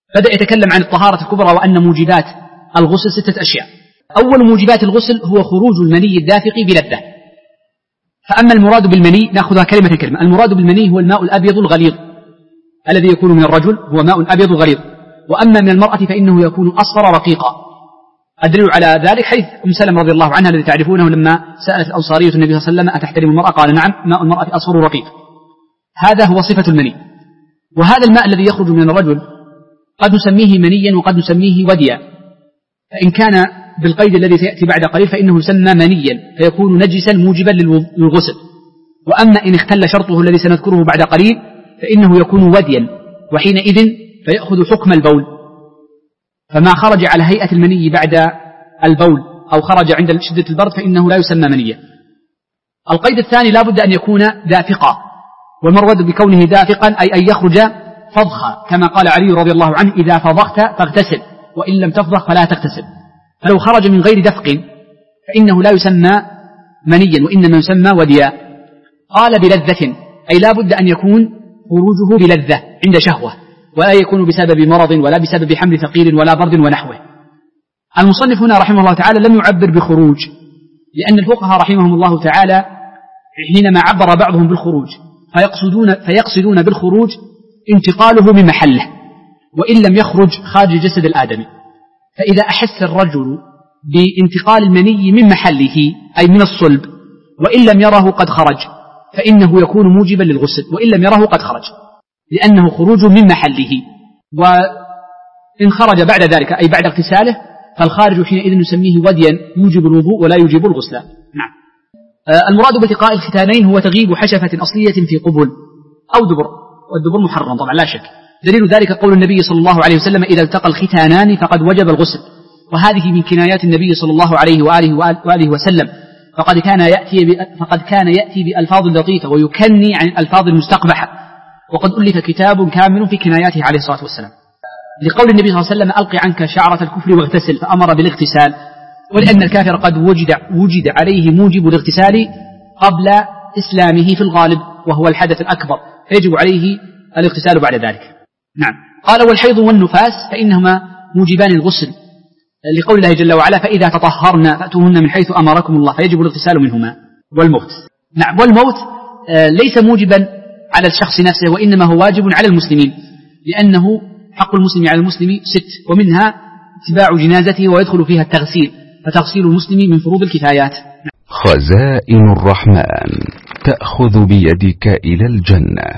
بدأ يتكلم عن الطهارة الكبرى وأن موجبات الغسل 6 أشياء. أول موجبات الغسل هو خروج المني الدافق بلذة. فأما المراد بالمني نأخذها كلمة كلمة. المراد بالمني هو الماء الأبيض الغليظ الذي يكون من الرجل، هو ماء أبيض غليظ. وأما من المرأة فإنه يكون أصفر رقيقا. الدليل على ذلك حديث أم سلمة رضي الله عنها الذي تعرفونه لما سألت الأنصارية النبي صلى الله عليه وسلم أتحترم المرأة؟ قال نعم، ماء المرأة أصفر رقيق. هذا هو صفة المني. وهذا الماء الذي يخرج من الرجل قد نسميه منيا وقد نسميه وديا. فإن كان بالقيد الذي سيأتي بعد قليل فإنه يسمى منيا فيكون نجسا موجبا للغسل. وأما إن اختل شرطه الذي سنذكره بعد قليل فإنه يكون وديا، وحينئذ فيأخذ حكم البول. فما خرج على هيئة المني بعد البول أو خرج عند شدة البرد فإنه لا يسمى منيا. القيد الثاني لا بد أن يكون دافقا، والمراد بكونه دافقا أي أن يخرج فضخا، كما قال علي رضي الله عنه إذا فضخت فاغتسل وإن لم تفضخ فلا تغتسل. فلو خرج من غير دفق فإنه لا يسمى منيا وإنما يسمى وديا. قال بلذة أي لا بد أن يكون خروجه بلذة عند شهوة، ولا يكون بسبب مرض ولا بسبب حمل ثقيل ولا برد ونحوه. المصنف هنا رحمه الله تعالى لم يعبر بخروج، لأن الفقهاء رحمهم الله تعالى حينما عبر بعضهم بالخروج فيقصدون بالخروج انتقاله من محله وإن لم يخرج خارج جسد الآدمي. فإذا أحس الرجل بانتقال المني من محله أي من الصلب وإن لم يره قد خرج فإنه يكون موجبا للغسل، وإن لم يره قد خرج، لأنه خروج من محله. وإن خرج بعد ذلك أي بعد اغتساله فالخارج حينئذ نسميه وديا يوجب الوضوء ولا يوجب الغسل. نعم. المراد بالتقاء الختانين هو تغيب حشفة أصلية في قبل أو دبر، والدبر محرم طبعا لا شك. دليل ذلك قول النبي صلى الله عليه وسلم إذا التقى الختانان فقد وجب الغسل، وهذه من كنايات النبي صلى الله عليه وآله وسلم، فقد كان يأتي بألفاظ لطيفة ويكني عن الألفاظ المستقبحة، وقد ألف كتاب كامل في كناياته عليه الصلاة والسلام. لقول النبي صلى الله عليه وسلم ألقي عنك شعرة الكفر واغتسل، فأمر بالاغتسال، ولأن الكافر قد وجد عليه موجب الاغتسال قبل إسلامه في الغالب وهو الحدث الأكبر، فيجب عليه الاغتسال بعد ذلك. نعم. قال والحيض والنفاس فإنهما موجبان الغسل، لقول الله جل وعلا فإذا تطهرنا فأتوهن من حيث أمركم الله، فيجب الاغتسال منهما. والموت، نعم، والموت ليس موجبا على الشخص نفسه وإنما هو واجب على المسلمين، لأنه حق المسلم على المسلم 6، ومنها اتباع جنازته ويدخل فيها التغسيل، فتغسيل المسلم من فروض الكفايات. خزائن الرحمن تأخذ بيدك إلى الجنة.